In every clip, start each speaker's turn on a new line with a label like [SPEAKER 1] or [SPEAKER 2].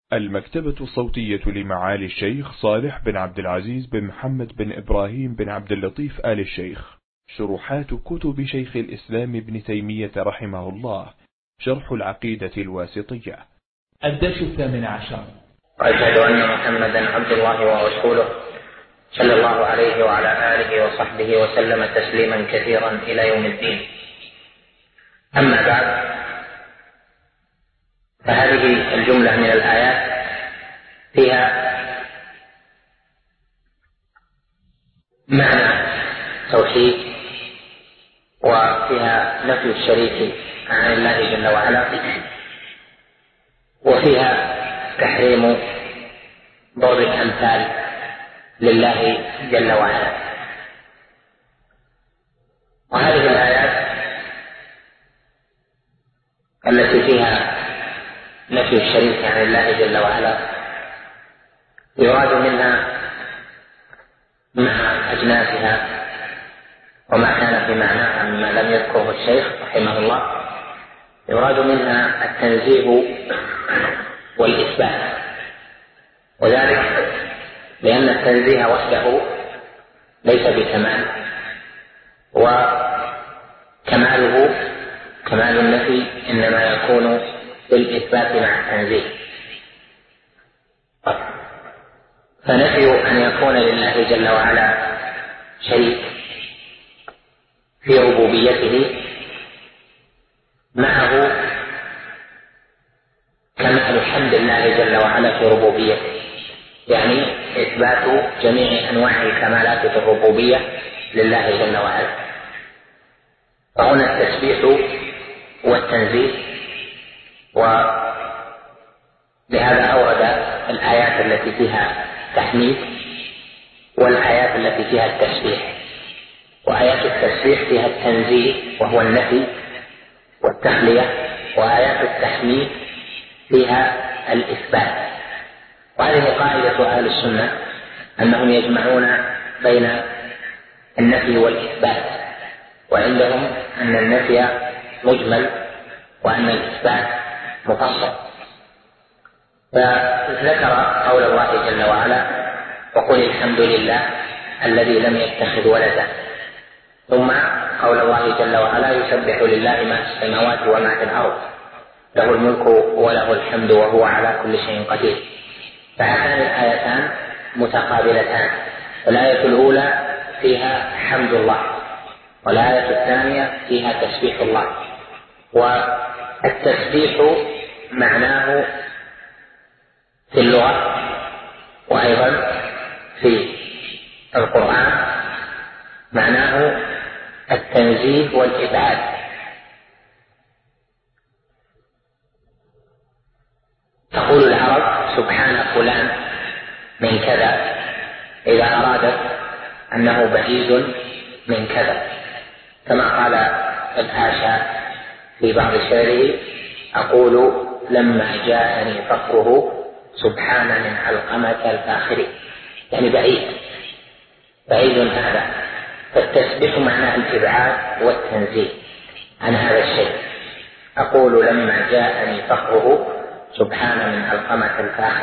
[SPEAKER 1] المكتبة الصوتية لمعالي الشيخ صالح بن عبد العزيز بن محمد بن إبراهيم بن عبد اللطيف آل الشيخ. شروحات كتب شيخ الإسلام ابن تيمية رحمه الله. شرح العقيدة الواسطية.
[SPEAKER 2] الدرس 18.
[SPEAKER 3] وأشهد أن محمدا عبد الله ورسوله صلى الله عليه وعلى آله وصحبه وسلم تسليما كثيرا إلى يوم الدين. أما بعد، فهذه الجملة من الآيات فيها معنى توحيد، وفيها نفي الشريك عن الله جل وعلا، وفيها تحريم ضرب الأمثال لله جل وعلا. وهذه الآيات التي فيها نفي الشريك عن الله جل وعلا يراد منها مع أجناسها وما كان في معناها مما لم يذكره الشيخ رحمه الله، يراد منها التنزيه والإثبات، وذلك لأن التنزيه وحده ليس بكمال، وكماله كمال النفي إنما يكون بالإثبات مع التنزيه. فنفي أن يكون لله جل وعلا شريك في ربوبيته معه كمال حمد الله جل وعلا في ربوبيته، يعني إثبات جميع أنواع الكمالات في الربوبية لله جل وعلا. فهنا التسبيح والتنزيه، ولهذا أورد الآيات التي فيها تحميد والآيات التي فيها التسبيح. وآيات التسبيح فيها التنزيه وهو النفي والتخلية، وآيات التحميد فيها الإثبات. وهذه قاعدة أهل السنة أنهم يجمعون بين النفي والإثبات، وعندهم أن النفي مجمل وأن الإثبات مفصل. فذكر قول الله جل وعلا: وقل الحمد لله الذي لم يتخذ ولدا، ثم قول الله جل وعلا: يسبح لله ما في السماوات وما في الأرض، له الملك وله الحمد وهو على كل شيء قدير. فهاتان الآيتان متقابلتان، الآية الأولى فيها حمد الله، والآية الثانية فيها تسبيح الله. والتسبيح معناه في اللغة وأيضا في القرآن معناه التنزيه والإبعاد. تقول العرب: سبحان فلان من كذا، إذا أرادت أنه بعيد من كذا، كما قال الحاشا في بعض شعره: أقول لما جاءني فقره سبحان من علقمة الفاخر، يعني بعيد هذا. فالتسبيح معناه الإبعاد والتنزيه عن هذا الشيء. أقول لما جاءني فقره سبحان من علقمة الفاخر،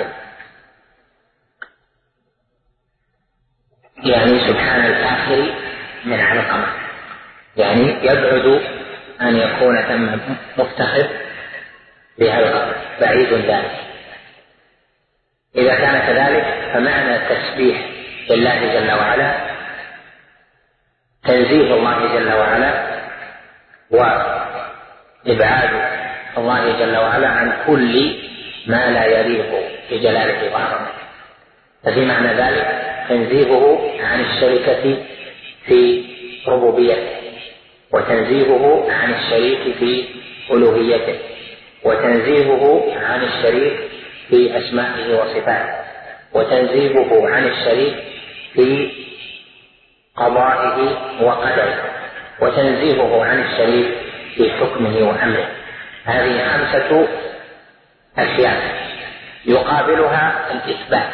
[SPEAKER 3] يعني سبحان الفاخر من علقمة، يعني يبعد أن يكون ثم مفتخر بهذا، بعيد ذلك. إذا كان كذلك فمعنى التسبيح لله جل وعلا تنزيه الله جل وعلا وإبعاد الله جل وعلا عن كل ما لا يليق بجلالته وعظمته. ففي معنى ذلك تنزيهه عن الشركة في ربوبيته، وتنزيهه عن الشريك في ألوهيته، وتنزيهه عن الشريك في أسمائه وصفاته، وتنزيهه عن الشريك في قضائه وقدره، وتنزيهه عن الشريك في حكمه وأمره. هذه 5 أشياء يقابلها الإثبات،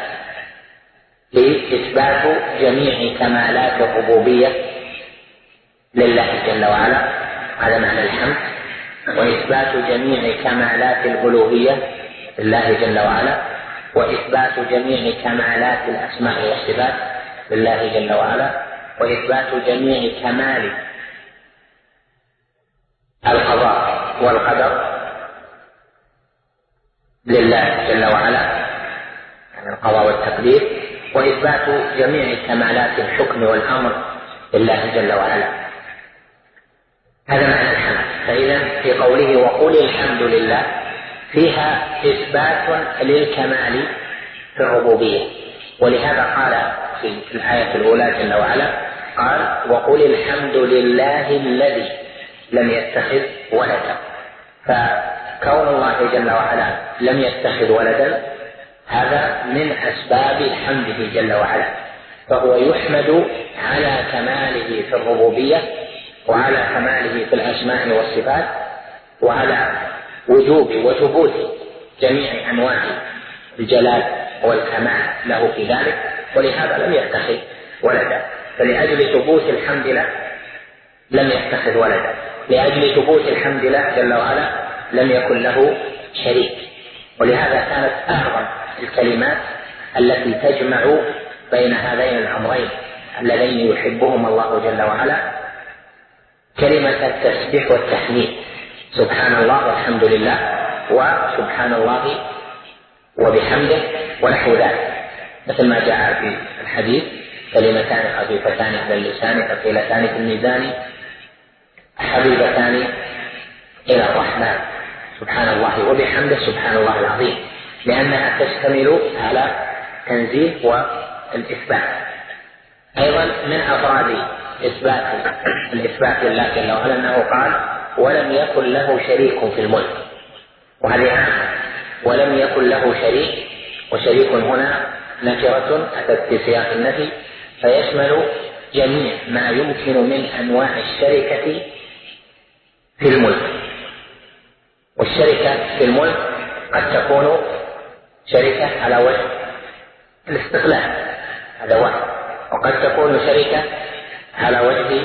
[SPEAKER 3] لإثبات جميع كمالات الربوبية لله جل وعلا، هذا معنى الحمد، وإثبات جميع كمالات الألوهية لله جل وعلا، وإثبات جميع كمالات الأسماء والصفات لله جل وعلا، وإثبات جميع كمال القضاء والقدر لله جل وعلا، يعني القضاء والتقدير، وإثبات جميع كمالات الحكم والأمر لله جل وعلا. هذا معنى الحمد. فإذا في قوله وقل الحمد لله فيها إثبات للكمال في الربوبية، ولهذا قال في الآية الأولى جل وعلا قال وقل الحمد لله الذي لم يتخذ ولدا. فكون الله جل وعلا لم يتخذ ولدا هذا من أسباب حمده جل وعلا، فهو يحمد على كماله في الربوبية وعلى كماله في الأسماء والصفات وعلى وجوب وثبوت جميع أنواع الجلال والكمال له في ذلك، ولهذا لم يتخذ ولدا. فلأجل ثبوت الحمد له لم يتخذ ولدا، لأجل ثبوت الحمد له جل وعلا لم يكن له شريك. ولهذا كانت أعظم الكلمات التي تجمع بين هذين الأمرين اللذين يحبهم الله جل وعلا كلمة التسبيح والتحميد، سبحان الله والحمد لله وسبحان الله وبحمده ونحو ذلك، مثل ما جاء في الحديث كلمتان خفيفتان على اللسان ثقيلتان في الميزان حبيبتان إلى الرحمن سبحان الله وبحمده سبحان الله العظيم، لأنها تشتمل على تنزيه والإثبات. أيضا من أفراد الإثبات لله جل وعلا أنه قال ولم يكن له شريك في الملك، وهذه عامة، ولم يكن له شريك، وشريك هنا نكرة أتت في سياق النفي فيشمل جميع ما يمكن من أنواع الشركة في الملك. والشركة في الملك قد تكون شركة على وجه الاستقلال، هذا واحد، وقد تكون شركة على وجه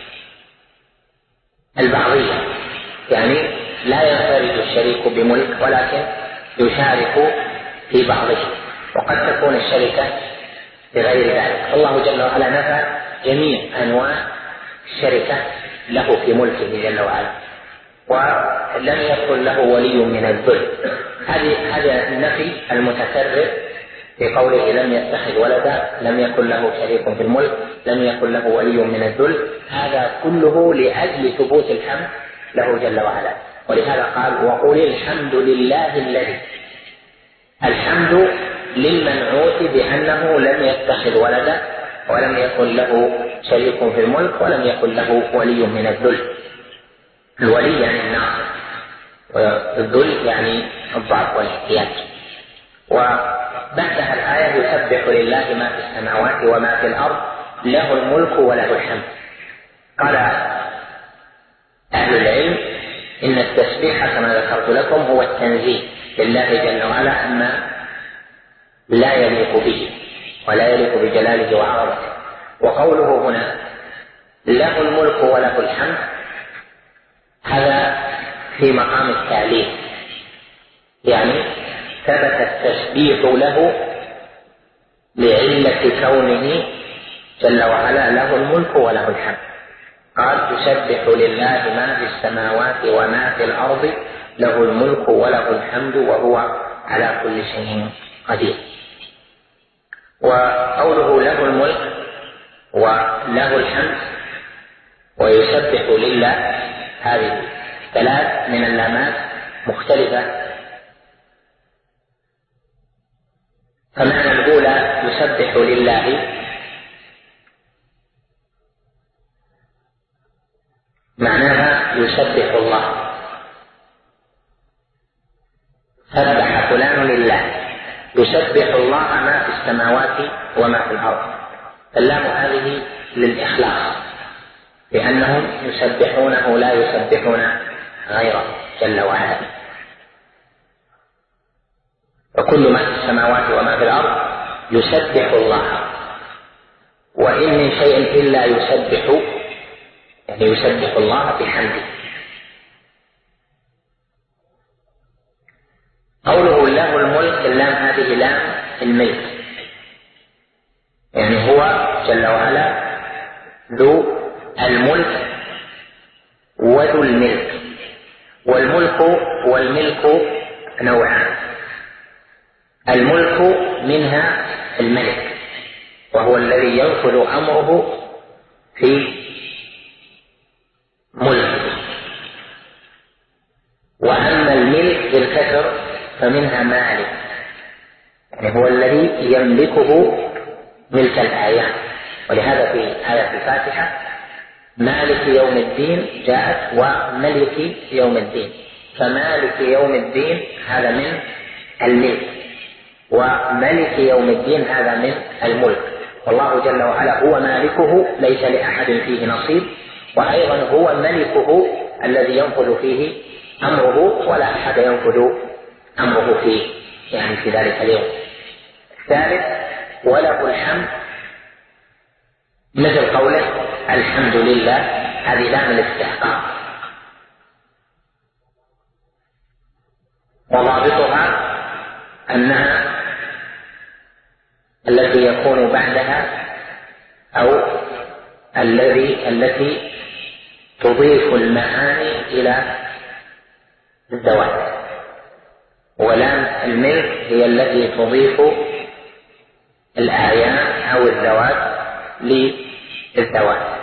[SPEAKER 3] البعضية، يعني لا ينفرد الشريك بملك ولكن يشارك في بعضه، وقد تكون الشركة بغير ذلك. الله جل وعلا نفى جميع أنواع الشركة له في ملكه جل وعلا، ولم يكن له ولي من الذل. هذا النفي المتكرر في قوله لم يتخذ ولدا، لم يكن له شريك في الملك، لم يكن له ولي من الذل، هذا كله لأجل ثبوت الحمد له جل وعلا. ولهذا قال وقل الحمد لله الذي، الحمد للمنعوت بأنه لم يتخذ ولدا ولم يكن له شريك في الملك ولم يكن له ولي من الذل. الولي يعني الناصر، والذل يعني الضعف والاحتياج. وبعدها الآية يسبح لله ما في السماوات وما في الأرض له الملك وله الحمد. قال أهل العلم إن التسبيح كما ذكرت لكم هو التنزيه لله جل وعلا عما لا يليق به ولا يليق بجلاله وعظمته. وقوله هنا له الملك وله الحمد هذا في مقام التعليل، يعني ثبت التسبيح له لعلة كونه جل وعلا له الملك وله الحمد. قال يسبح لله ما في السماوات وما في الأرض له الملك وله الحمد وهو على كل شيء قدير. وقوله له الملك وله الحمد ويسبح لله هذه ثلاث من اللامات مختلفة. فمعنى الأولى يسبح لله معناها يسبح الله، سبح فلان لله، يسبح الله ما في السماوات وما في الأرض. اللام هذه للإخلاص، لأنهم يسبحونه لا يسبحون غيره جل وعلا. وكل ما في السماوات وما في الأرض يسبح الله، وإن من شيء إلا يسبح، يعني يسبح الله بحمده. قوله له وله الملك، اللام هذه لام الملك، يعني هو جل وعلا ذو الملك وذو الملك. والملك والملك نوعان. الملك منها الملك، وهو الذي ينفذ أمره في ملكه. وأما الملك بالكسر فمنها مالك، يعني هو الذي يملكه ملك الأعيان. ولهذا في آية الفاتحة مالك يوم الدين جاءت وملك يوم الدين، فمالك يوم الدين هذا من الملك، وملك يوم الدين هذا من الملك. والله جل وعلا هو مالكه ليس لأحد فيه نصيب، وأيضا هو ملكه الذي ينفذ فيه أمره ولا أحد ينفذ أمره فيه، يعني في ذلك اليوم. الثالث وله الحمد، مثل قوله الحمد لله، هذه لام الاستحقاق، وضابطها أنها التي يكون بعدها أو التي تضيف المعاني إلى الذوات، ولام الملك هي التي تضيف الأعيان أو الذوات للذوات.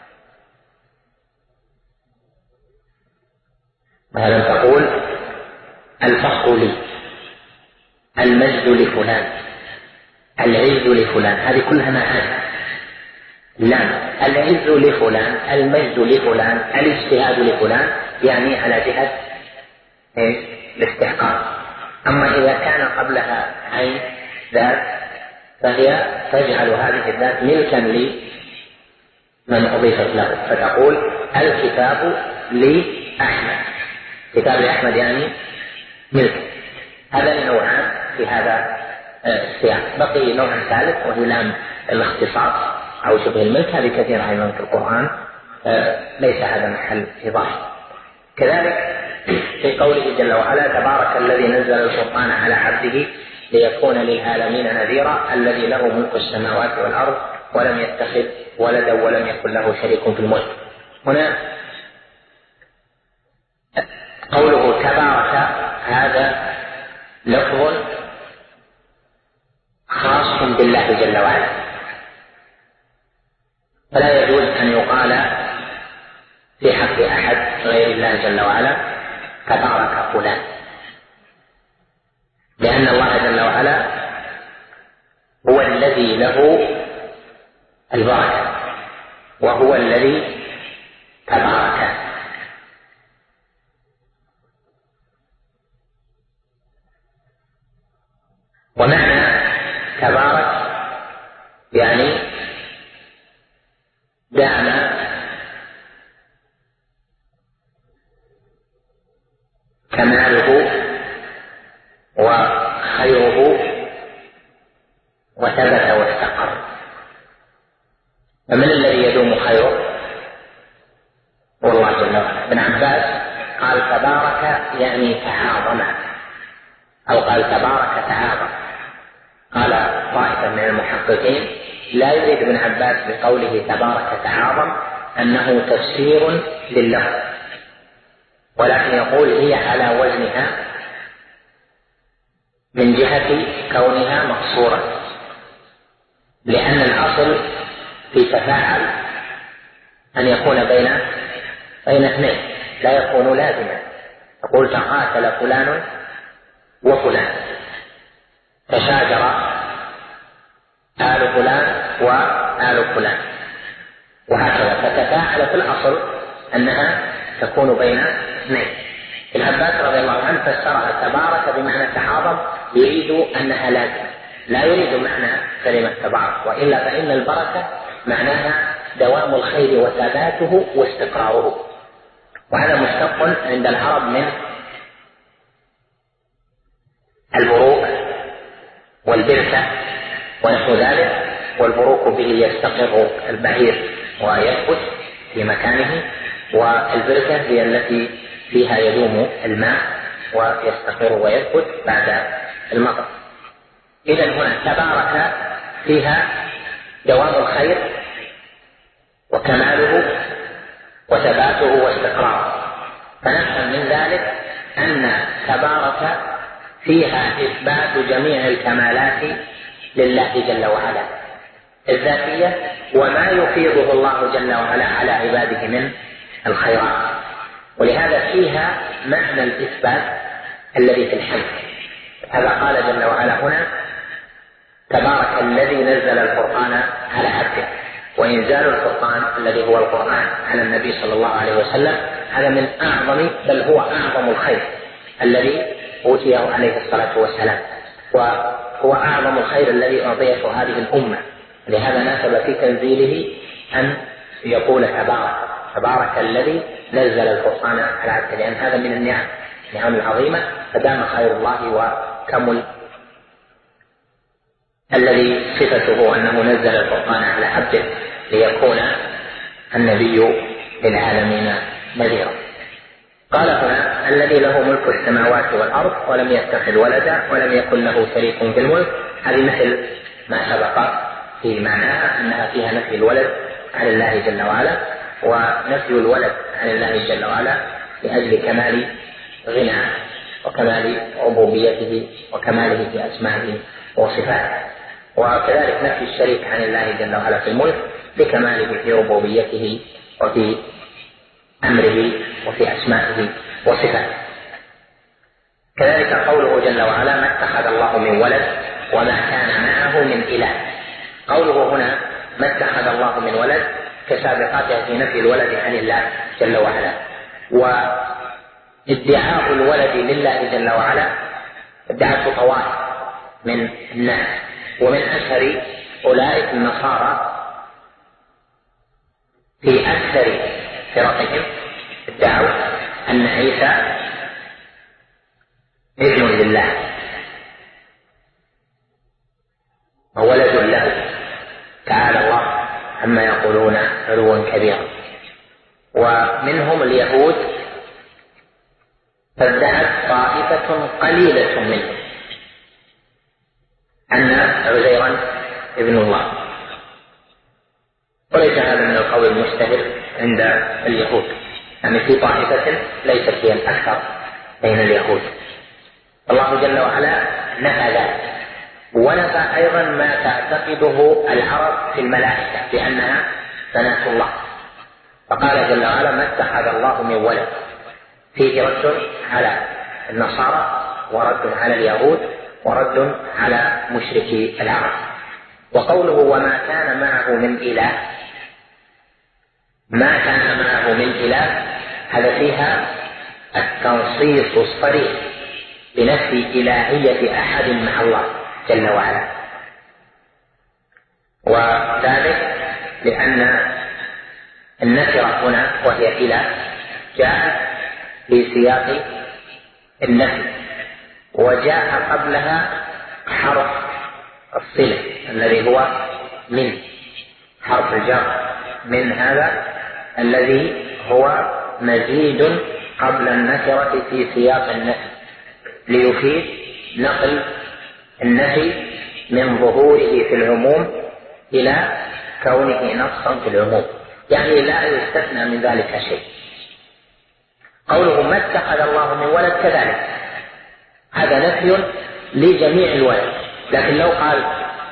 [SPEAKER 3] مثلا تقول الفخر لي، المجد لفلان، العز لفلان، هذه كلها معاني. لام العز لفلان، المجد لفلان، الاجتهاد لفلان، يعني على جهة الاستحقاق. أما إذا كان قبلها عين ذات فهي تجعل هذه الذات ملكا لمن أضيفت له، فتقول الكتاب لأحمد، كتاب لأحمد يعني ملك. هذا نوعان في هذا السياق. بقي نوع ثالث وهي لام الاختصاص أو شبه الملك، هذه كثيرة أيضا في القرآن، ليس هذا محل إيضاح. كذلك في قوله جل وعلا تبارك الذي نزل الفرقان على عبده ليكون للعالمين نذيرا الذي له ملك السماوات والأرض ولم يتخذ ولدا ولم يكن له شريك في الملك. هنا قوله تبارك هذا لفظ خاص بالله جل وعلا، فلا يجوز أن يقال في حق أحد غير الله جل وعلا تبارك فلان، لأن الله جل وعلا هو الذي له البركة وهو الذي تبارك. ومعنى تبارك يعني دام كماله وخيره وثبت واستقر. فمن الذي يدوم خيره؟ هو الله جل وعلا. ابن عباس قال تبارك يعني تعاظم، أو قال تبارك تعاظم. قال طائفة من المحققين لا يريد ابن عباس بقوله تبارك تعاظم أنه تفسير لله، ولكن يقول هي على وزنها من جهة كونها مقصورة، لأن الأصل في تفاعل أن يكون بين اثنين، لا يكون لازما. تقول تقاتل فلان وفلان، تشاجر آل فلان وآل فلان، وهكذا، فتفاعل في الأصل أنها تكون بين اثنين. ابن عباس رضي الله عنه فسرها تبارك بمعنى تعاظم، يريد أنها لازمة، لا يريد معنى كلمة تبارك، وإلا فإن البركة معناها دوام الخير وثباته واستقراره، وهذا مشتق عند العرب من البروك والبركة ونحو ذلك. والبروك به يستقر البعير ويثبت في مكانه، والبركة هي التي فيها يدوم الماء ويستقر ويثبت بعد المطر. إذن هنا تبارك فيها دوام الخير وكماله وثباته واستقراره، فنفهم من ذلك أن تبارك فيها إثبات جميع الكمالات لله جل وعلا الذاتية وما يفيضه الله جل وعلا على عباده من الخيرات، ولهذا فيها معنى الإثبات الذي في الحمد. هذا قال جل وعلا هنا تبارك الذي نزل القرآن على عبده، وإنزال القرآن الذي هو القرآن على النبي صلى الله عليه وسلم هذا من أعظم بل هو أعظم الخير الذي أوتيه عليه الصلاة والسلام، وهو أعظم الخير الذي أعطيته هذه الأمة. لهذا ناسب في تنزيله أن يقول تبارك الذي نزل القرآن على عبده، لأن هذا من النعم العظيمة، فدام خير الله وكمل الذي صفته أنه نزل القرآن على عبده ليكون النبي للعالمين نذيرا. قال هنا الذي له ملك السماوات والأرض ولم يتخذ ولدا ولم يكن له شريك في الملك، هذه مثل ما سبق في معناها أنها فيها نفي الولد عن الله جل وعلا، ونفي الولد عن الله جل وعلا لأجل كمال غناه وكمال ربوبيته وكماله في أسمائه وصفاته، وكذلك نفي الشريك عن الله جل وعلا في الملك لكماله في ربوبيته وفي أمره وفي أسمائه وصفاته. كذلك قوله جل وعلا ما اتخذ الله من ولد وما كان معه من إله. قوله هنا ما اتخذ الله من ولد كسابقاته في نفي الولد عن الله جل وعلا، وادعاء الولد لله جل وعلا ادعاء طوائف من الناس، ومن أشهر أولئك النصارى في أكثر فرقهم ادعوا أن عيسى ابن لله وولد له تعالى الله عما يقولون علوا كبيرا. ومنهم اليهود فادعت طائفة قليلة منهم أن عزيرا ابن الله، وليس هذا من القول المشتهر عند اليهود، يعني في طائفة ليست هي الأكثر بين اليهود. الله جل وعلا نفى ذلك، ونفى أيضا ما تعتقده العرب في الملائكة بأنها بنات الله، فقال جل وعلا ما اتخذ الله من ولد، فيه رد على النصارى ورد على اليهود ورد على مشركي العرب. وقوله وما كان معه من إله، ما كان معه من إله هذا فيها التنصيص الصريح بنفي إلهية أحد مع الله جل وعلا، وذلك لأن النكرة هنا وهي إله جاءت في سياق النفي، وجاء قبلها حرف الصلة الذي هو من حرف الجر من، هذا الذي هو مزيد قبل النكرة في سياق النفي ليفيد نقل النفي من ظهوره في العموم إلى كونه نصا في العموم، يعني لا يستثنى من ذلك شيء. قوله ما اتخذ الله من ولد كذلك هذا نفي لجميع الولد، لكن لو قال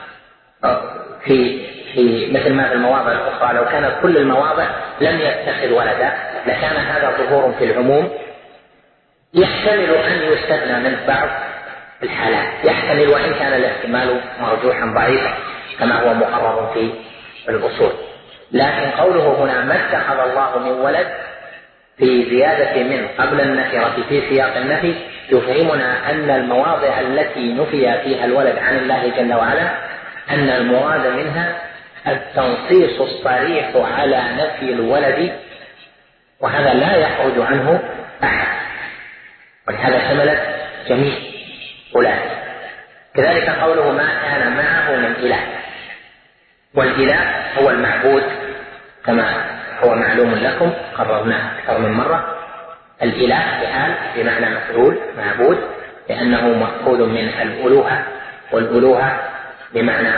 [SPEAKER 3] في مثل ما في المواضع الأخرى لو كانت كل المواضع لم يتخذ ولدا لكان هذا ظهور في العموم يحتمل أن يستثنى منه بعض الحالات، يحتمل وإن كان الاحتمال مرجوحا ضعيفا كما هو مقرر في الأصول. لكن قوله هنا ما اتخذ الله من ولد في زيادة من قبل النكرة في سياق النفي يفهمنا أن المواضع التي نفي فيها الولد عن الله جل وعلا أن المراد منها التنصيص الصريح على نفي الولد، وهذا لا يخرج عنه أحد، ولهذا شملت جميع أولئك. كذلك قوله ما كان معه من إله، والإله هو المعبود كما هو معلوم لكم قررناه أكثر من مرة. الإله بحال بمعنى مفعول معبود، لأنه مأخوذ من الألوهة، والألوهة بمعنى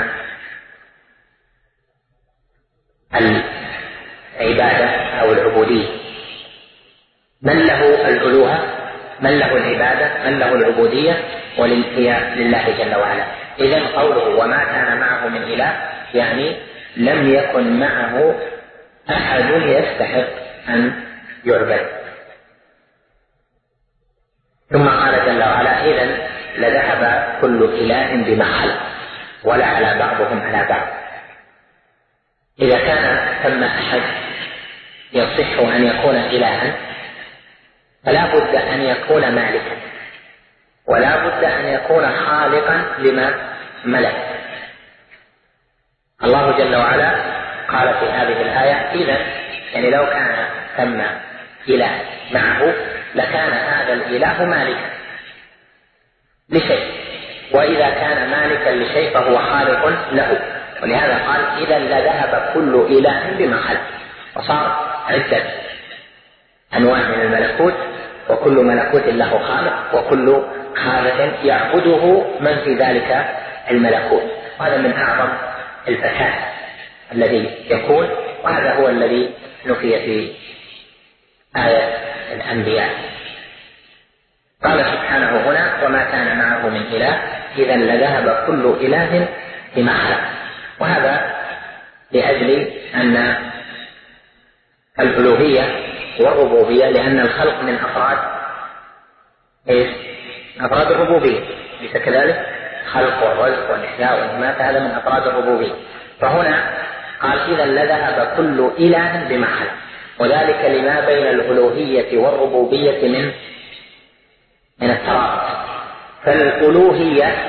[SPEAKER 3] العبادة أو العبودية. من له الألوهة، من له العبادة، من له العبودية، هي لله جل وعلا. إذن قوله وما كان معه من إله يعني لم يكن معه أحد يستحق أن يعبد. ثم قال جل وعلا إذن لذهب كل إله بما خلق ولا على بعضهم على بعض. إذا كان ثم أحد يصح أن يكون إلها فلا بد أن يكون مالكا، ولا بد أن يكون خالقا لما ملك. الله جل وعلا قال في هذه الآية إذن يعني لو كان ثم إله معه لكان هذا الإله مالكا لشيء، وإذا كان مالكا لشيء فهو خالق له. ولهذا قال إذا لذهب كل إله بما خلق، وصار عدة أنواع من الملكوت، وكل ملكوت له خالق، وكل خالق يعبده من في ذلك الملكوت. وهذا من أعظم الفساد الذي يكون، وهذا هو الذي نفي في آية الأنبياء. قال سبحانه هنا وما كان معه من إله إذا لذهب كل إله بما خلق. وهذا لأجل أن الألوهية والربوبية، لأن الخلق من أفراد الربوبية، ليس كذلك؟ خلق والرزق والإحياء والإماتة هذا من أفراد الربوبية. فهنا قال إذا لذهب كل إله بما خلق، وذلك لما بين الألوهية والربوبية من الترابط. فالألوهية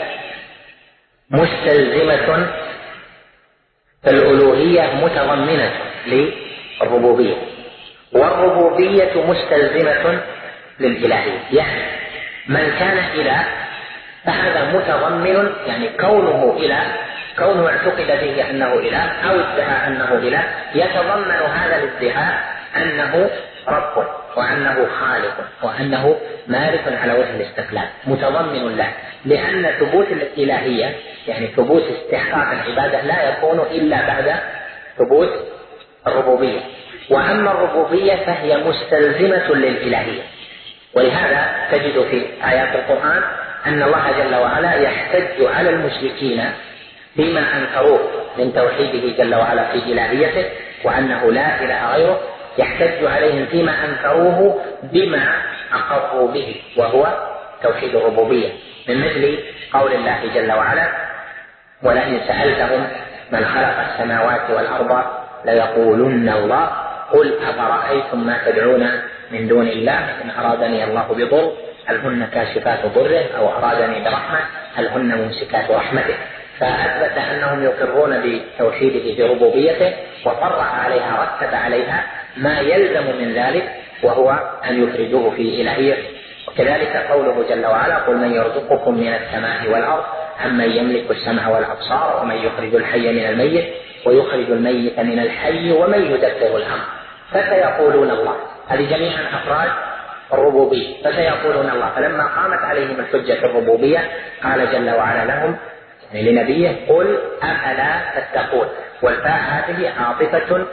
[SPEAKER 3] متضمنة للربوبية، والربوبية مستلزمة للإلهية. يعني من كان إله فهذا متضمن، يعني كونه إله، كونه اعتقد فيه أنه إله أو ادعى أنه إله، يتضمن هذا الادعاء أنه رب وأنه خالق وأنه مالك على وجه الاستقلال، متضمن له. لأن ثبوت الإلهية يعني ثبوت استحقاق العبادة لا يكون إلا بعد ثبوت الربوبية، وأما الربوبية فهي مستلزمة للإلهية. ولهذا تجد في آيات القرآن أن الله جل وعلا يحتج على المشركين فيما أنكروه من توحيده جل وعلا في إلهيته وأنه لا إله غيره، يحتج عليهم فيما أنكروه بما أقروا به وهو توحيد الربوبية، من مثل قول الله جل وعلا ولئن سألتهم من خلق السماوات والأرض ليقولن الله قل أفرأيتم ما تدعون من دون الله إن أرادني الله بضر هل هن كاشفات ضره أو أرادني برحمة هل هن ممسكات رحمته. فأثبت أنهم يقرون بتوحيده بربوبيته وفرع عليها رتب عليها ما يلزم من ذلك وهو أن يفردوه في إلهيته. وكذلك قوله جل وعلا قل من يرزقكم من السماء والأرض أمن يملك السمع والأبصار ومن يخرج الحي من الميت ويخرج الميت من الحي ومن يدبر الأمر فسيقولون الله. هذه جميعا أفراد الربوبية، فسيقولون الله. فلما قامت عليهم الحجة الربوبية قال جل وعلا لهم يعني لنبيه قل أفلا تتقون. والفاء هذه عاطفة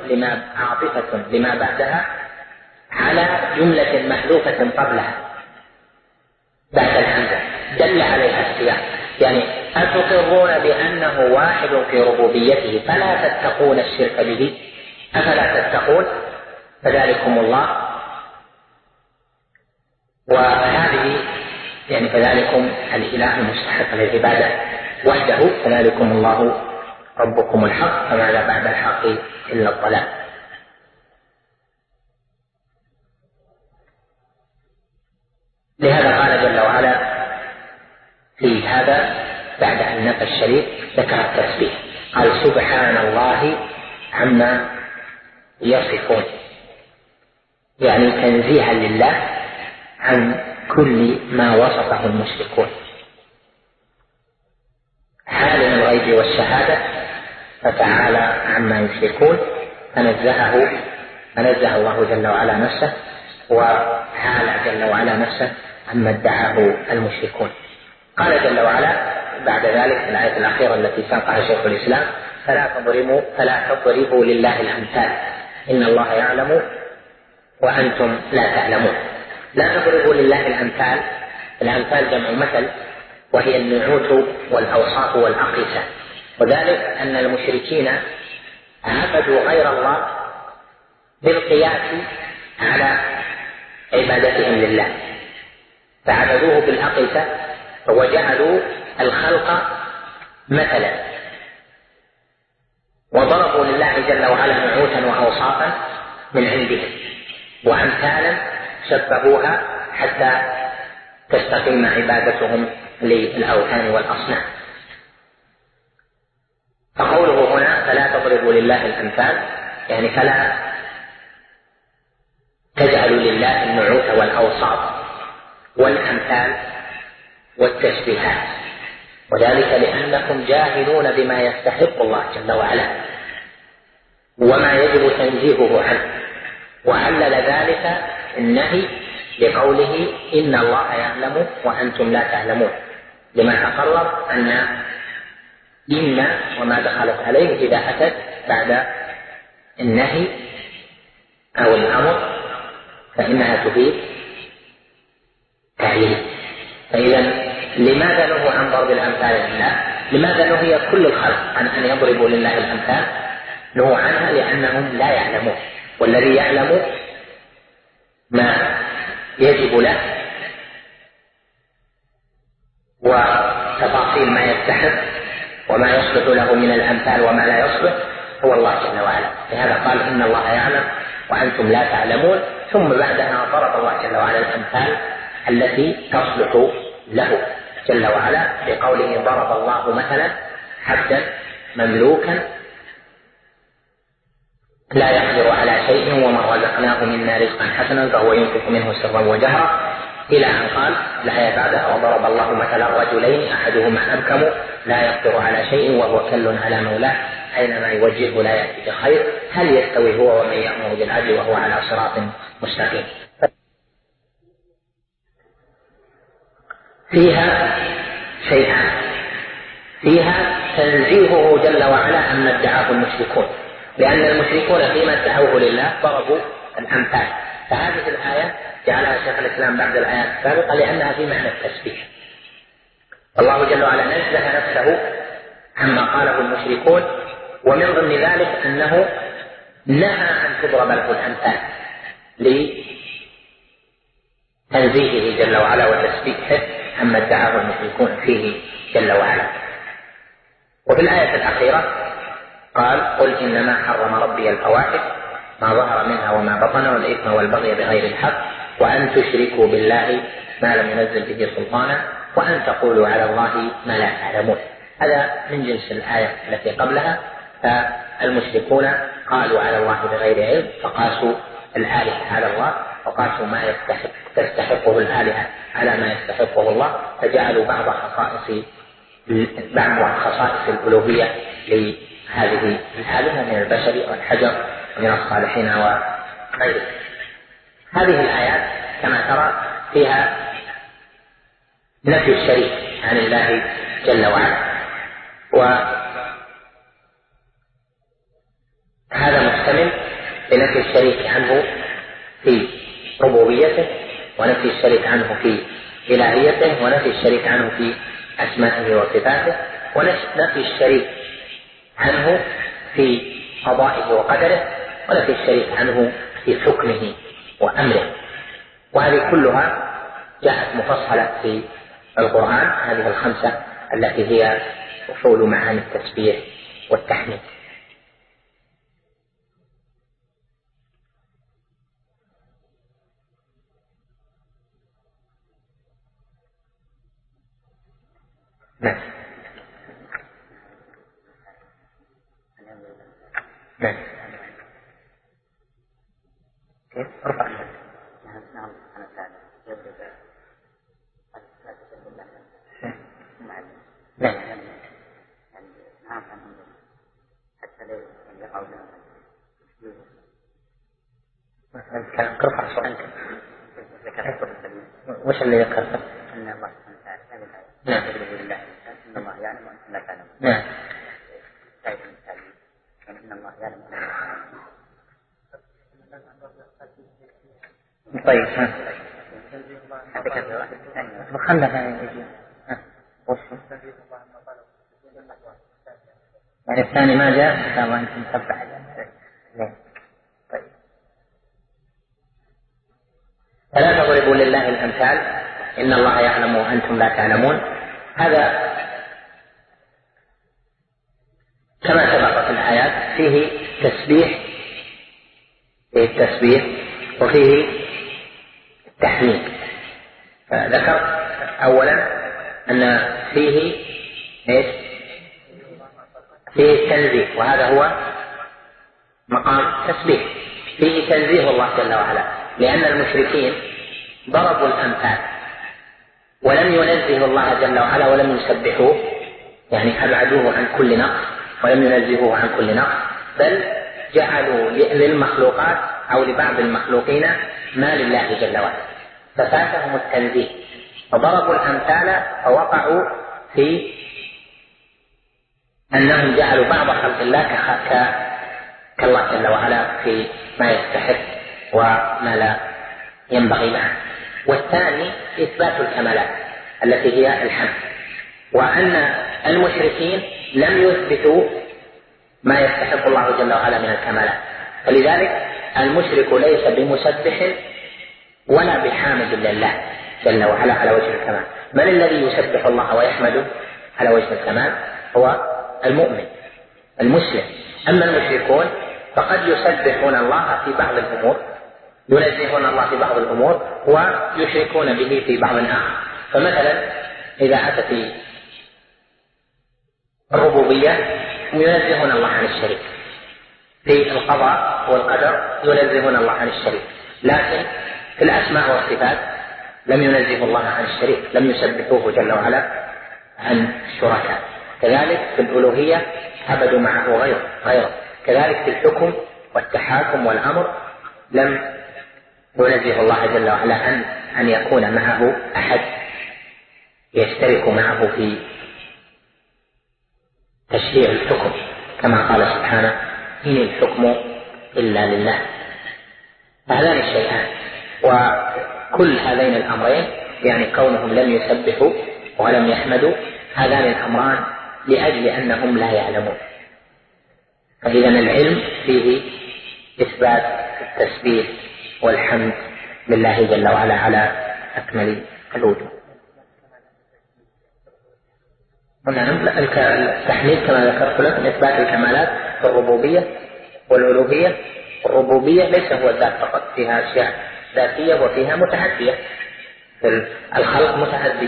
[SPEAKER 3] لما بعدها على جملة محذوفة قبلها بعد الهمزة دل عليها السياق، يعني أتقرون بأنه واحد في ربوبيته فلا تتقون الشرك به أفلا تتقون فذلكم الله. وهذه يعني فذلكم الإله المستحق للعبادة وحده فذلكم الله ربكم الحق فماذا بعد الحق إلا الضلال. لهذا قال جل وعلا في هذا بعد أن نفى الشريك ذكر التسبيح قال سبحان الله عما يصفون، يعني تنزيها لله عن كل ما وصفه المشركون. عالم الغيب والشهادة فتعالى عما يشركون فنزه الله جل وعلا نفسه وحال جل وعلا نفسه عما ادعاه المشركون. قال جل وعلا بعد ذلك في الآية الأخيرة التي ساقها شيخ الإسلام: فلا تضربوا لله الأمثال إن الله يعلم وأنتم لا تعلمون. لا تضربوا لله الأمثال. الأمثال جمع مثل، وهي النعوت والأوصاف والأقيسة، وذلك أن المشركين عبدوا غير الله بالقياس على عبادتهم لله، فعبدوه بالأقيسة وجعلوا الخلق مثلا، وضربوا لله جل وعلا نعوتا وأوصافا من عندهم وأمثالا شبهوها حتى تستقيم عبادتهم للأوثان والأصنام. فقوله هنا فلا تضربوا لله الأمثال يعني فلا تجعلوا لله النعوت والأوصاف والأمثال والتشبيهات، وذلك لأنكم جاهلون بما يستحق الله جل وعلا وما يجب تنزيهه عنه. وعلل ذلك النهي بقوله إن الله يعلم وأنتم لا تعلمون، لما تقرر أن إن وما دخلت عليه إذا أتت بعد النهي أو الأمر فإنها تفيد تعليل. فإذا لماذا نهوا عن ضرب الأمثال لله؟ لماذا نهي كل الخلق عن أن يضربوا لله الأمثال؟ نهوا عنها لأنهم لا يعلمون، والذي يعلم ما يجب له وتفاصيل ما يستحق وما يصلح له من الأمثال وما لا يصلح هو الله جل وعلا. لهذا قال إن الله يعلم وأنتم لا تعلمون، ثم بعدها ضرب الله جل وعلا الأمثال التي تصلح له جل وعلا بقوله ضرب الله مثلا عبدا مملوكا لا يقدر على شيء ومن رزقناه منا رزقا حسنا فهو ينفق منه سرا وجهرا، إلى أن قال الآية بعدها وضرب الله مثلا رجلين أحدهما أبكم لا يقدر على شيء وهو كل على مولاه أينما يوجهه لا يأتي بخير هل يستوي هو ومن يأمر بالعدل وهو على صراط مستقيم. فيها شيئان: فيها تنزيهه جل وعلا عما ادعاه المشركون، لأن المشركون فيما ادعوه لله ضربوا الأمثال، فهذه الآية جعلها شيخ الإسلام بعد الآيات السابقة لأنها في معنى التشبيه. الله جل وعلا نزه نفسه عما قاله المشركون، ومن ضمن ذلك أنه نهى أن تضرب له الأمثال لتنزيهه جل وعلا وتسبيحه عما ادعاه المشركون فيه جل وعلا. وفي الآية الأخيرة قال قل إنما حرم ربي الفواحش ما ظهر منها وما بطن والإثم والبغي بغير الحق وأن تشركوا بالله ما لم ينزل به سلطانا وأن تقولوا على الله ما لا تعلمون. هذا من جنس الآية التي قبلها. فالمشركون قالوا على الله بغير علم فقاسوا الآلهة على الله وقاسوا ما تستحقه الآلهة على ما يستحقه الله، فجعلوا بعض خصائص الألوهية لهذه الآلهة من البشر والحجر ومن الصالحين وغيره. هذه الآيات كما ترى فيها نفي الشريك عن الله جل وعلا، وهذا مشتمل لنفي الشريك عنه في ربوبيته ونفي الشريك عنه في إلهيته ونفي الشريك عنه في أسمائه وصفاته ونفي الشريك عنه في قضائه وقدره ونفي الشريك عنه في حكمه وأمره. وهذه كلها جاءت مفصلة في القرآن، هذه الخمسة التي هي أصول معاني التسبيح والتحميد. نعم. نعم. كيف؟ ارفع نعم. نعم. وش اللي ذكرته؟
[SPEAKER 4] أن الله سبحانه وتعالى
[SPEAKER 3] نعم.
[SPEAKER 4] لله إن الله يعلم وأنتم لا تعلمون.
[SPEAKER 3] نعم.
[SPEAKER 4] إن الله يعلم.
[SPEAKER 3] طيب خلنا يعني الثاني ما جاء إن شاء الله أنتم تبع. طيب فلا تضربوا لله الأمثال إن الله يعلم وأنتم لا تعلمون. هذا كما سبق في الآيات فيه التسبيح وفيه التحميد. فذكر أولا أن فيه التنزيه، وهذا هو مقام تسبيح. فيه تنزيه الله جل وعلا، لأن المشركين ضربوا الأمثال ولم ينزهوا الله جل وعلا ولم يسبحوه، يعني أبعدوه عن كل نقص ولم ينزهوه عن كل نقص، بل جعلوا للمخلوقات أو لبعض المخلوقين ما لله جل وعلا، ففاتهم التنزيه فضربوا الأمثال فوقعوا في أنهم جعلوا بعض خلق الله كالله جل وعلا في ما يستحق وما لا ينبغي معه. والثاني إثبات الكمالات التي هي الحمد، وأن المشركين لم يثبتوا ما يستحق الله جل وعلا من الكمالات، فلذلك المشرك ليس بمسبح ولا بحامد لله جل وعلا على وجه الكمال. من الذي يسبح الله ويحمده على وجه الكمال؟ هو المؤمن المسلم. أما المشركون فقد يسبحون الله في بعض الأمور، ينزهون الله في بعض الأمور ويشركون به في بعض آخر. فمثلا إذا أتى في الربوبية ينزهون الله عن الشريك، في القضاء والقدر ينزهون الله عن الشريك، لكن في الأسماء والصفات لم ينزهوا الله عن الشريك، لم يسبحوه جل وعلا عن الشركاء. كذلك في الألوهية عبدوا معه غيره. كذلك في الحكم والتحاكم والأمر لم ينزه الله جل وعلا عن أن يكون معه أحد يشترك معه في تشريع الحكم، كما قال سبحانه إن الحكم إلا لله. هذان الشيئان وكل هذين الأمرين، يعني كونهم لم يسبحوا ولم يحمدوا، هذان الأمران لأجل أنهم لا يعلمون. فإذا العلم فيه إثبات التسبيح والحمد لله جل وعلا على أكمل الوجوه. التحميد كما ذكرت لكم إثبات الكمالات في الربوبية والألوهية. الربوبية ليس هو الذات فقط، فيها أشياء ذاتية وفيها متعدية. الخلق متعدي،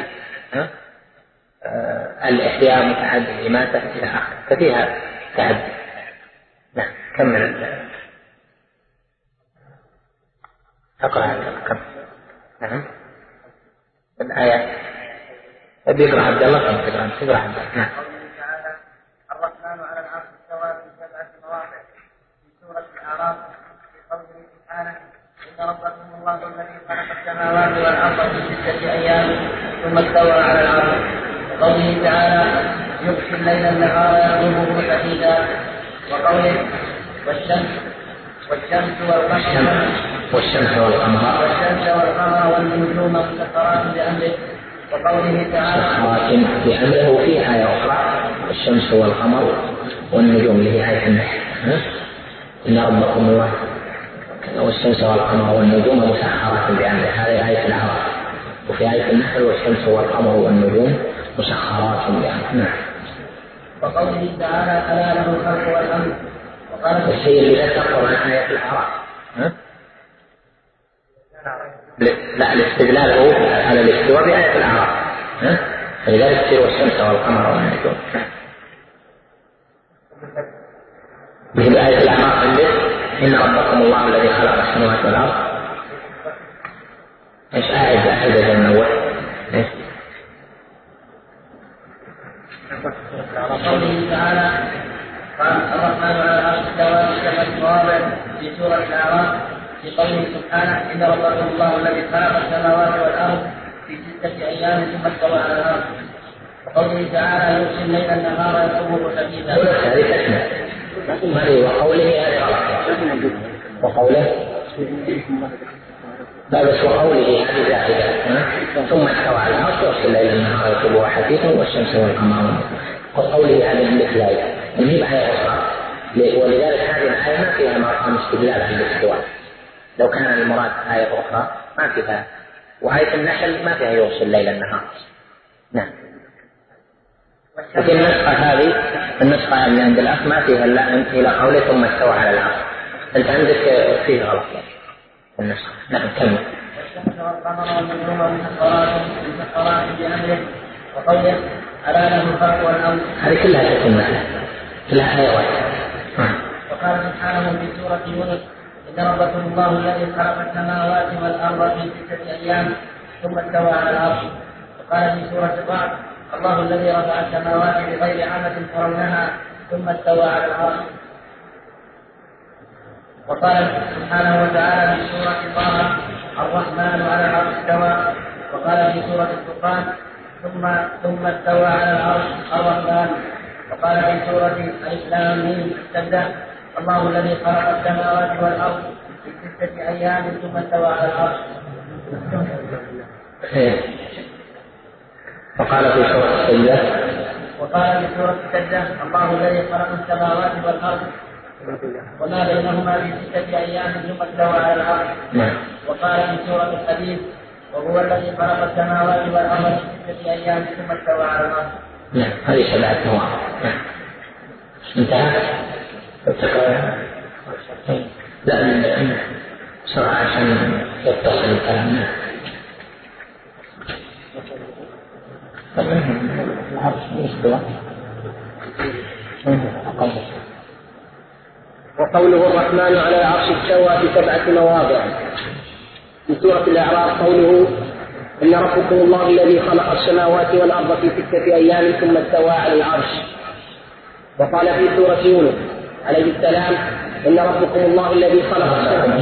[SPEAKER 3] الإحياء متعدي، الإماتة إلى آخره، ففيها تعدي. نعم كمل أقرأ. نعم الآيات بيقرأ عبد الله كم تقرأ عبد الله. نعم.
[SPEAKER 4] الرحمن على العرش استوى في 7 مواضع في سورة الأعراف في قوله سبحانه إن ربكم الله الذي خلق السماوات والأرض في 6 أيام ثم استوى على العرش. وقوله تعالى يغشي الليل النهار يطلبه حثيثا. وقوله والشمس والقمر والنجوم مسخرات بأمره. وقوله تعالى
[SPEAKER 3] مسخرات بأمره. وفي آية أخرى الشمس والقمر والنجوم اللي هي آية النحل، إن ربكم الله والشمس والقمر والنجوم مسخرات بأمره، هذه آية الأعراف. وفي آية النحل والشمس والقمر والنجوم مسخرات بأمره.
[SPEAKER 4] وقوله تعالى ألا له الخلق والأمر. وقال
[SPEAKER 3] الشيء اللي لا تقرأ عن آية الأعراف. لا الاستدلال هو على الاستواء بآية الأعراف، فلذلك تصير والشمس والقمر والنجوم مثل آية الأعراف عندك إن ربكم الله الذي خلق السماوات والأرض. إيش أعد من أول؟
[SPEAKER 4] قوله تعالى قال الرحمن على العرش استوى في 7 مواضع في سورة الأعراف في قوله سبحانه إن ربكم الله الذي خلق السماوات والأرض في 6 أيام ثم استوى على العرش. وقوله تعالى يغشي الليل النهار يطلبه حديثا.
[SPEAKER 3] وقوله هذا غلط. وقوله لا بس وقوله هذه زائدة ثم استوى على العرش يغشي الليل النهار يطلبه حديثا والشمس والقمر. وقوله هذه مثل آية هي بآية أخرى، ولذلك هذه الآية ما فيها مقام استدلال عند الاستواء. لو كان المراد آية أخرى ما فيها. وآية النحل ما فيها يغشي الليل النهار. نعم. لكن النسخة اللي عند الأخ ما فيها إلا إلى قوله ثم استوى على العرش. أنت عندك فيه غلط النسخة. نعم كمل.
[SPEAKER 4] والشمس والقمر والنجوم مسخرات بأمره وقوله ألا له الخلق والأمر.
[SPEAKER 3] هذه كلها تكون مثلا كلها آية واحدة.
[SPEAKER 4] وقال سبحانه في سورة يونس إن ربكم الله الذي خلق السماوات والأرض في 6 أيام ثم استوى على العرش. وقال في سورة الرعد الله الذي رفع السماوات بغير عمد ترونها ثم استوى على العرش. وقال سبحانه وتعالى في سورة طه الرحمن على العرش استوى. وقال في سورة الفرقان ثم استوى على العرش الرحمن. وقال في سورة الإسلام سجدة الله الذي خلق السماوات والأرض في 6 أيام ثم استوى على العرش.
[SPEAKER 3] وقال في سورة السجدة
[SPEAKER 4] الله الذي خلق السماوات والأرض وما بينهما في 6 أيام ثم استوى على العرش. وقال في سورة الحديد وهو الذي خلق السماوات والأرض في 6 أيام ثم استوى على العرش.
[SPEAKER 3] نعم هذه 7 مواضع. انتهى. لا بسرعة عشان يتصل الكلام.
[SPEAKER 5] وقوله الرحمن على العرش استوى في 7 مواضع. في سورة الأعراف قوله إن ربكم الله الذي خلق السماوات والأرض في 6 أيام ثم استوى على العرش. وقال في سورة يونس عليه السلام إن ربكم الله الذي خلق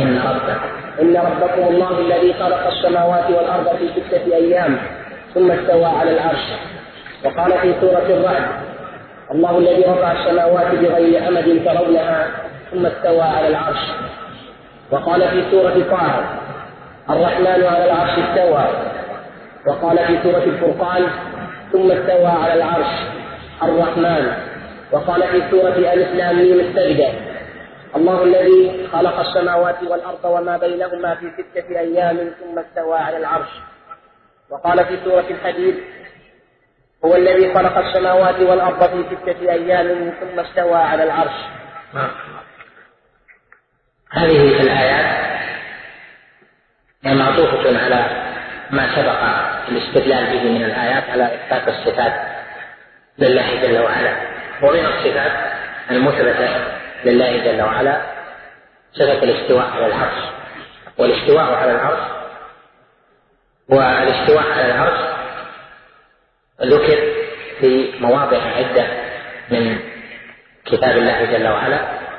[SPEAKER 5] السماوات والأرض في 6 أيام ثم استوى على العرش. وقال في سورة الرعد الله الذي رفع السماوات بغير عمد ترونها ثم استوى على العرش. وقال في سورة طه الرحمن على العرش استوى. وقال في سورة الفرقان ثم استوى على العرش الرحمن. وقال في سورة الإسلام السجدة الله الذي خلق السماوات والأرض وما بينهما في 6 أيام ثم استوى على العرش. وقال في سورة الحديد هو الذي خلق السماوات والأرض في 6 أيام ثم استوى على العرش.
[SPEAKER 3] هذه الآيات معطوفة على ما سبق الاستدلال به من الآيات على إثبات الصفات لله جل وعلا. ومن الصفات المثبتة لله جل وعلا صفة الاستواء على العرش. والاستواء على العرش ذكر في مواضع عدة من كتاب الله جل وعلا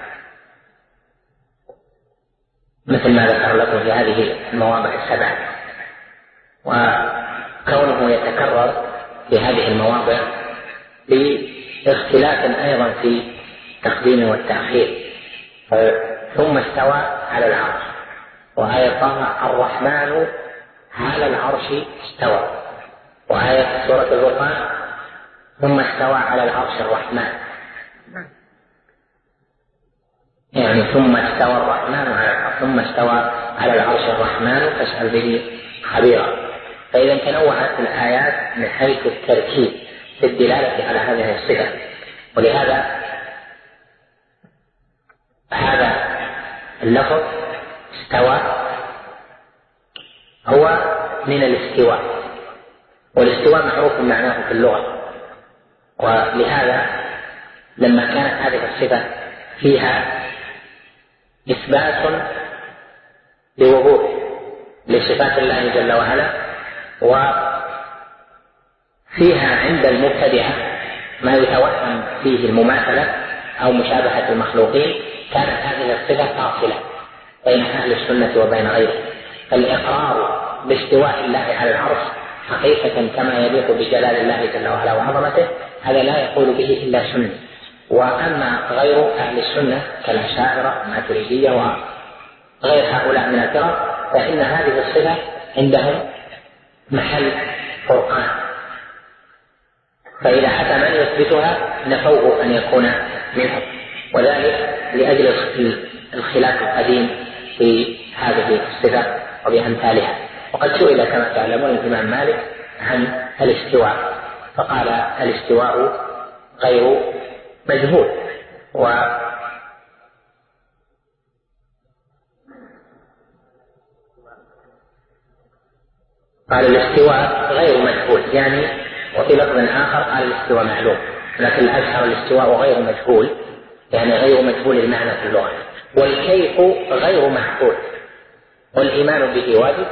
[SPEAKER 3] مثل ما ذكر لكم في هذه المواضع 7. وكونه يتكرر في هذه المواضع باختلاف أيضا في التقديم والتأخير. ثم استوى على العرش. وآية طه الرحمن على العرش استوى. وآية سورة الفرقان ثم استوى على العرش الرحمن. يعني ثم استوى الرحمن على العرش ثم استوى على العرش الرحمن فاسأل به خبيرا. فإذا تنوعت الآيات من حيث التركيب في الدلالة على هذه الصفة. ولهذا هذا اللفظ استوى هو من الاستواء. والاستواء معروف معناه في اللغة. ولهذا لما كانت هذه الصفة فيها إثبات لوضوح لصفات الله جل وعلا وفيها عند المبتدعة ما يتوهم فيه المماثلة أو مشابهة المخلوقين كانت هذه الصفة فاصلة بين أهل السنة وبين غيره. فالإقرار باستواء الله على العرش حقيقة كما يليق بجلال الله جل وعلا وعظمته، هذا لا يقول به إلا سني. وأما غير أهل السنة كالأشاعرة والماتريدية وغير هؤلاء من الفرق فإن هذه الصفة عندهم محل فرقان، فإذا أتى من يثبتها نفوه أن يكون منهم، وذلك لأجل الخلاف القديم في هذه الصفة وبأمثالها. وقد سئل كما تعلمون الإمام مالك عن الاستواء فقال الاستواء غير مجهول، قال الاستواء غير مجهول يعني، وفي لفظ آخر قال الاستواء معلوم، لكن الأشهر الاستواء غير مجهول يعني غير مجهول المعنى في اللغة. والكيف غير معقول، والإيمان به واجب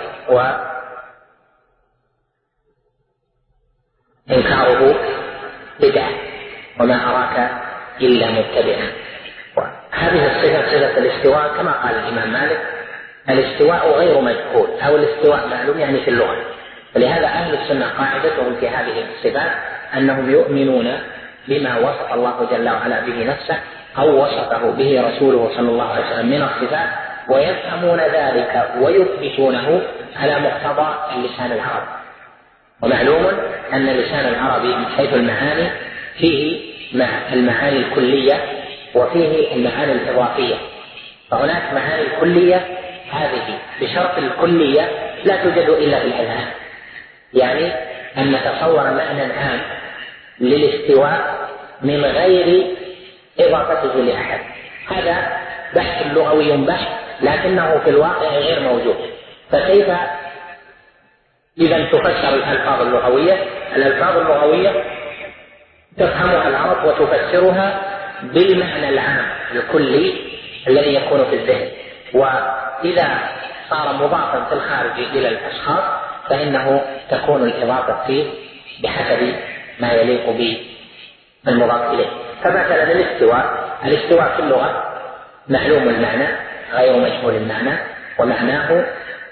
[SPEAKER 3] وإنكاره بدعة، وما أراك إلا متبعا. هذه الصفة صفة الاستواء كما قال الإمام مالك الاستواء غير مجهول أو الاستواء معلوم يعني في اللغة. فلهذا أهل السنة قاعدتهم في هذه الصفات أنهم يؤمنون بما وصف الله جل وعلا به نفسه أو وصفه به رسوله صلى الله عليه وسلم من الصفات، ويفهمون ذلك ويثبتونه على مقتضى اللسان العربي. ومعلوم أن اللسان العربي من حيث المعاني فيه المعاني الكلية وفيه المعاني الإضافية، فهناك معاني الكلية هذه بشرط الكلية لا توجد إلا في الأذهان، يعني أن نتصور معنى عام للاستواء من غير إضافته لأحد، هذا بحث لغوي بحث لكنه في الواقع غير موجود. فكيف إذا تفسر الألفاظ اللغوية؟ الألفاظ اللغوية تفهمها العرب وتفسرها بالمعنى العام الكلي الذي يكون في الذهن، وإذا صار مضافا في الخارج إلى الأشخاص فإنه تكون الإضافة فيه بحسب ما يليق بالمضاف إليه. فمثلا الاستواء في اللغة معلوم المعنى غير مجهول المعنى، ومعناه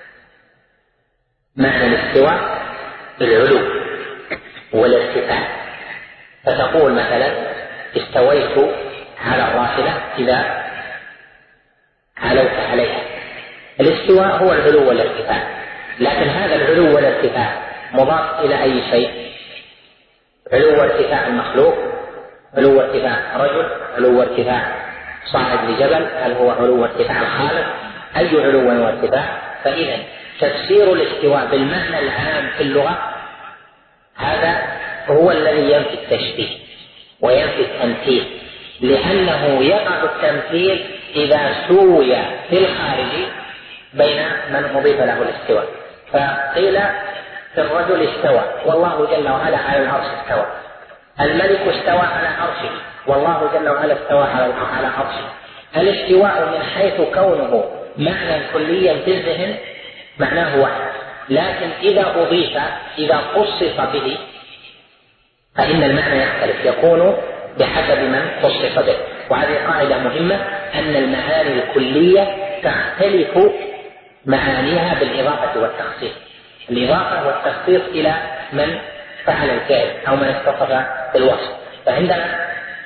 [SPEAKER 3] معنى الاستواء العلو والارتفاع. فتقول مثلا استويت على الراحلة إذا علوت عليها. الاستواء هو العلو والارتفاع، لكن هذا العلو والارتفاع مضاف إلى أي شيء؟ علو وارتفاع المخلوق، علو وارتفاع رجل، علو وارتفاع صاعد لجبل، هل هو علو وارتفاع الخالق؟ أي علو وارتفاع؟ فإذا تفسير الاستواء بالمعنى العام في اللغة هذا هو الذي ينفي التشبيه وينفي التمثيل، لأنه يقع التمثيل إذا سوي في الخارج بين من أضيف له الاستواء. فقيل في الرجل استوى والله جل وعلا على العرش استوى، الملك استوى على عرشه والله جل وعلا استوى على عرشه. الاستواء من حيث كونه معنى كليا في الذهن معناه واحد، لكن إذا خصص به فإن المعنى يختلف، يكون بحسب من خصص به. وهذه قاعدة مهمة أن المعاني الكلية تختلف معانيها بالإضافة والتخصيص، الإضافة والتخصيص إلى من فعل الفعل أو من اتصف بالوصف. فعندنا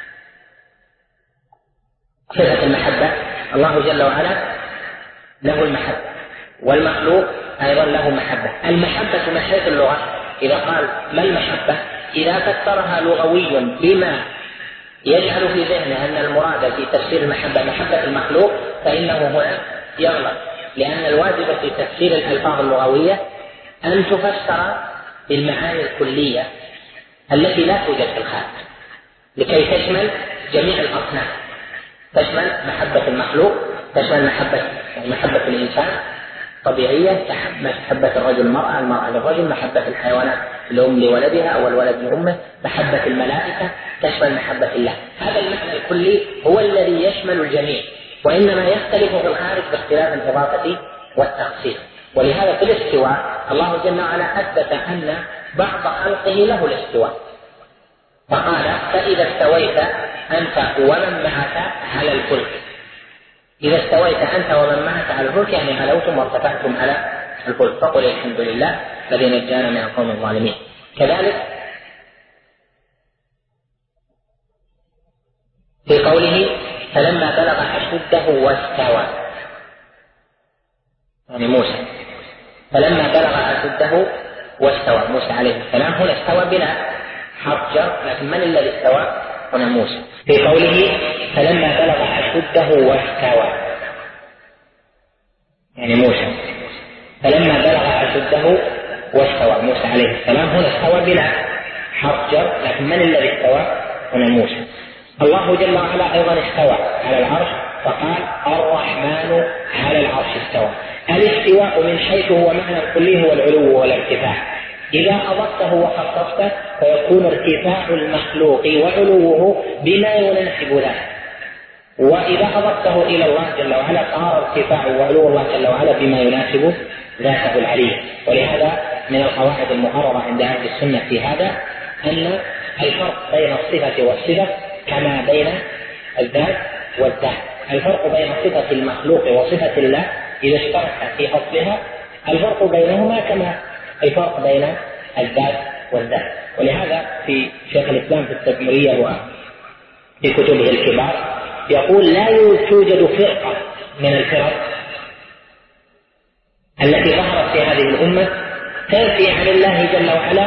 [SPEAKER 3] صفة المحبة الله جل وعلا له المحبة، والمخلوق أيضا له محبة. المحبة من حيث اللغة إذا قال ما المحبة، إذا فسرها لغوي بما يجعل في ذهنه أن المراد في تفسير المحبة محبة المخلوق فإنه هنا يغلط، لأن الواجب في تفسير الألفاظ اللغوية أن تفسر بالمعاني الكلية التي لا توجد في الخارج لكي تشمل جميع الأصناف، تشمل محبة المخلوق، تشمل محبة الإنسان طبيعية، محبة الرجل المرأة، المرأة للرجل، محبة الحيوانات الأم لولدها والولد لأمه، محبة الملائكة، تشمل محبة الله. هذا المعنى الكلي هو الذي يشمل الجميع، وإنما يختلف في الخارج باختلاف الإضافة والتخصيص. ولهذا في الاستواء الله جل وعلا أثبت أن بعض خلقه له الاستواء، فقال فإذا استويت أنت ومن معك على الفلك. إذا استويت أنت ومن معك على الفلك يعني علوتم وارتفعتم على الفلك، فقل الحمد لله الذي نجانا من القوم الظالمين. كذلك في قوله فلما بلغ أشده واستوى، يعني موسى فلما بلغ أشده واستوى، موسى عليه السلام هنا استوى بلا حرف جر، لكن من الذي استوى؟ هنا موسى. في قوله فلما بلغ أشده واستوى، يعني موسى فلما بلغ أشده واستوى، موسى عليه السلام هنا استوى بلا حرف جر، لكن من الذي استوى؟ هنا موسى. الله جل وعلا أيضا استوى على العرش فقال الرحمن على العرش استوى. الاستواء من حيث هو معنى الكلي هو العلو والارتفاع، إذا أضفته وخصصته فيكون ارتفاع المخلوق وعلوه بما يناسب ذلك، وإذا أضفته إلى الله جل وعلا صار ارتفاع وعلو الله جل وعلا بما يناسب ذاته العلية. ولهذا من القواعد المقررة عند أهل السنة في هذا أن الفرق بين الصفة والصفة كما بين الذات والذات. الفرق بين صفة المخلوق وصفة الله إذا اشتركت في أصلها الفرق بينهما كما الفرق بين الذات والذات. ولهذا في شيخ الإسلام في التدمرية وفي كتبه الكبار يقول لا توجد فرقة من الفرق التي ظهرت في هذه الأمة تنفي عن الله جل وعلا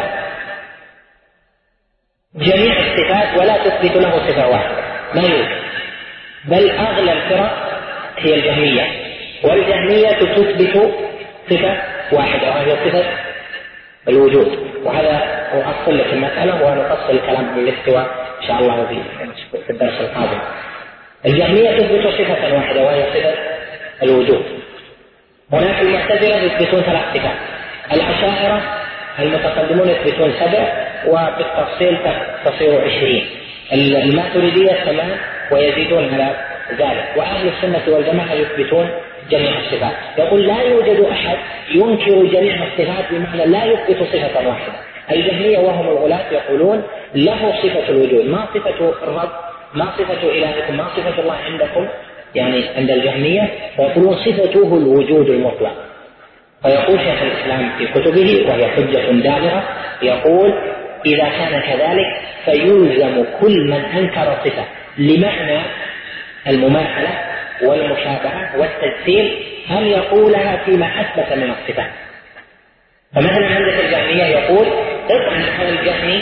[SPEAKER 3] جميع الصفات ولا تثبت له صفة واحدة، ما يوجد. بل أغلى الفرق هي الجهمية، والجهمية تثبت صفة واحدة وهي صفة الوجود. وهذا هو أصل في المسألة، ونفصل الكلام عن الاستواء إن شاء الله في الدرس القادم. الجهمية تثبت صفة واحدة وهي صفة الوجود. هناك المعتزلة يثبتون 3 صفات، الأشاعرة المتقدمون يثبتون 7 وبالتفصيل تصير 20، الماتريدية 8 ويزيدون على ذلك، وأهل السنة والجماعة يثبتون جميع الصفات. يقول لا يوجد أحد ينكر جميع الصفات بمعنى لا يثبت صفة واحدة. الجهمية وهم الغلاة يقولون له صفة الوجود، ما صفة الرب، ما صفة إلهكم، ما صفة الله عندكم، يعني عند الجهمية فيقولون صفته الوجود المطلق. فيقول شيخ الإسلام في كتبه وهي حجة دامغة يقول إذا كان كذلك فيلزم كل من أنكر صفة لمعنى المماثلة والمشابهة والتجسيم أن يقولها فيما أثبت من الصفات. فمثلا عندك الجهمية يقول اطعن على الجهمي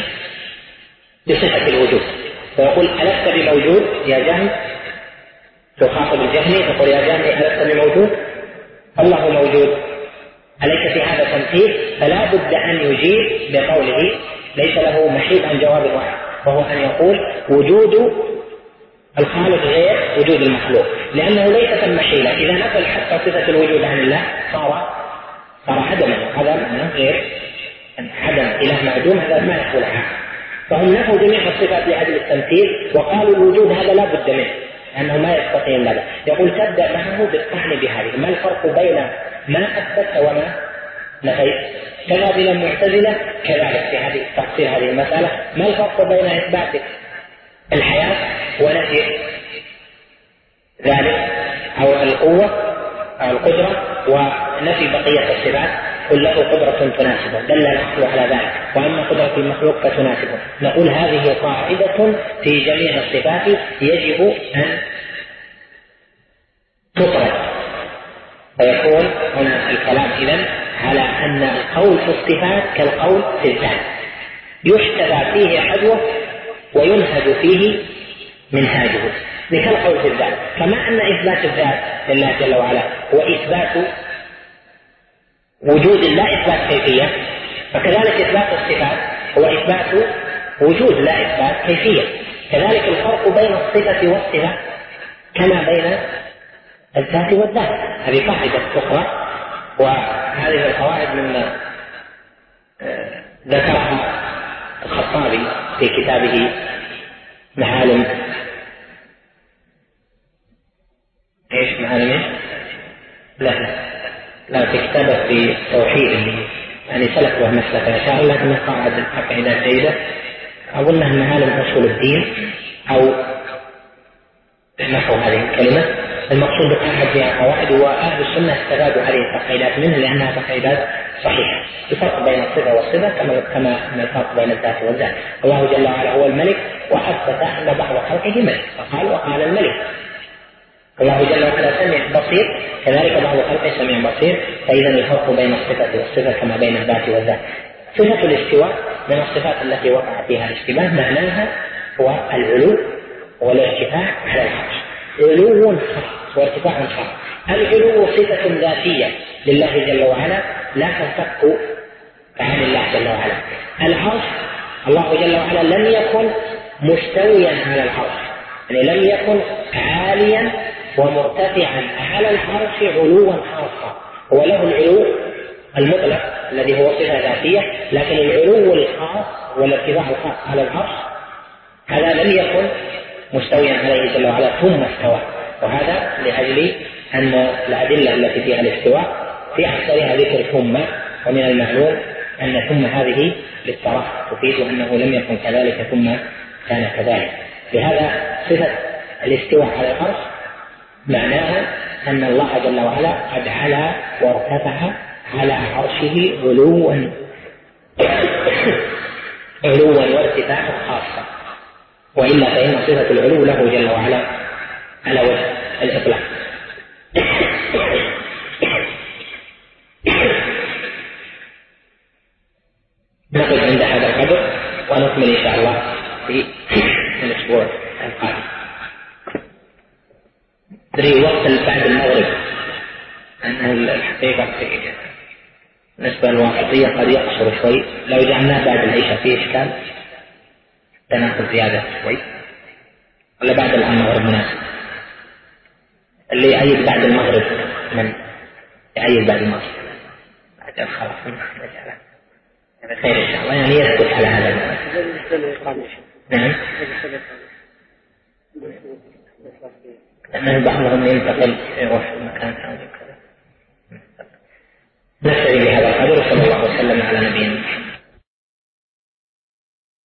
[SPEAKER 3] بصفة الوجود، فيقول ألست بموجود يا جهم، تخاطب الجهمي تقول يا جهمي ألست بموجود؟ الله موجود، أليس في هذا تمثيل؟ فلا بد أن يجيب بقوله ليس له محيط عن جواب واحد، وهو أن يقول وجود الخالق غير وجود المخلوق، لأنه ليس ثم حيلة. إذا نفى حتى صفة الوجود عن الله صار عدما، هذا غير عدم، إله معدوم، هذا ما يقولها. فهم نفوا جميع الصفات لأجل التمثيل وقالوا الوجود هذا لا بد منه لأنه ما يستقيم لنا. يقول تبدأ معه بالطعن بهذه، ما الفرق بين ما أثبت وما نفيت؟ كما بين المعتزلة كذلك في هذه تفصيل هذه المسألة، ما الفرق بين إثبات الحياة ونفي ذلك أو القوة أو القدرة ونفي بقية الصفات؟ قل له قدرة تناسبه، دل العقل على ذلك، وأما قدرة المخلوق فتناسبه. نقول هذه قاعدة في جميع الصفات يجب أن تطرد، فيكون هنا الكلام إذن على أن القول في الصفات كالقول في الذات، يحتذى فيه حذوه وينهج فيه منهاجه، كالقول في الذات. كما أن إثبات الذات لله جل وعلا هو إثبات وجود لا إثبات كيفية، فكذلك إثبات الصفات هو إثبات وجود لا إثبات كيفية. كذلك الفرق بين الصفة والصفة كما بين الذات والذات، هذه قاعدة أخرى، وهذه القواعد مما ذكرها الخطابي في كتابه معالم معالم لا في كتابه في التوحيد، يعني سلك ومسلك إن شاء الله، لكن قاعدة عقيدة جيدة أظنها معالم أصول الدين أو نحو هذه الكلمة. المقصود بقاعدة فيها قواعد، وأهل السنة استفادوا هذه التقعيدات منها لأنها تقعيدات صحيحة. الفرق بين الصفة والصفة كما الفرق بين الذات والذات. الله جل وعلا هو الملك، وأثبت أن بعض خلقه ملك، وقال الملك. الله جل وعلا سميع بصير، كذلك بعض خلقه سميع بصير. فإذا الفرق بين الصفة والصفة كما بين الذات والذات. صفة الاستواء من الصفات التي وقع فيها الاشتباه، معناها هو العلو والارتفاع على العرش، علو خاص وارتفاع خاص. العلو صفة ذاتية لله جل وعلا لا تنفك عن الله جل وعلا. العرش الله جل وعلا لم يكن مستويا على العرش، يعني لم يكن عاليا ومرتفعا على العرش علوا خاصا. هو له العلو المطلق الذي هو صفة ذاتية، لكن العلو الخاص والارتفاع الخاص على العرش هذا لم يكن مستويا عليه جل وعلا ثم استوى. وهذا لأجل أن الأدلة التي فيها الاستواء في أكثرها ذكر ثم، ومن المعلوم أن ثم هذه للتراخ تفيد أنه لم يكن كذلك ثم كان كذلك. لهذا صفة الاستواء على العرش معناها أن الله جل وعلا قد علا وارتفع على عرشه علوا وارتفاعا خاصا، وإلا فإن صفة العلو له جل وعلا على وجه الإطلاق. نقف عند هذا القدر ونكمل إن شاء الله في الأسبوع القادم. دري وقت بعد المغرب أن الحقيقة بالنسبة للواقعية قد يقصر شوي، لو جعلناه بعد العشاء فيه إشكال تناخذ زيادة شوي، ولا بعد المغرب مناسب؟ اللي يعيد بعد المغرب من يعيد بعد المغرب بعد خلاص هذا خير إن شاء الله، يعني يثبت على هذا المغرب. نعم، لأن بعضهم ينتقل يروح مكان ثاني كذا. نكتفي بهذا القدر، وصلى الله وسلم على نبينا محمد.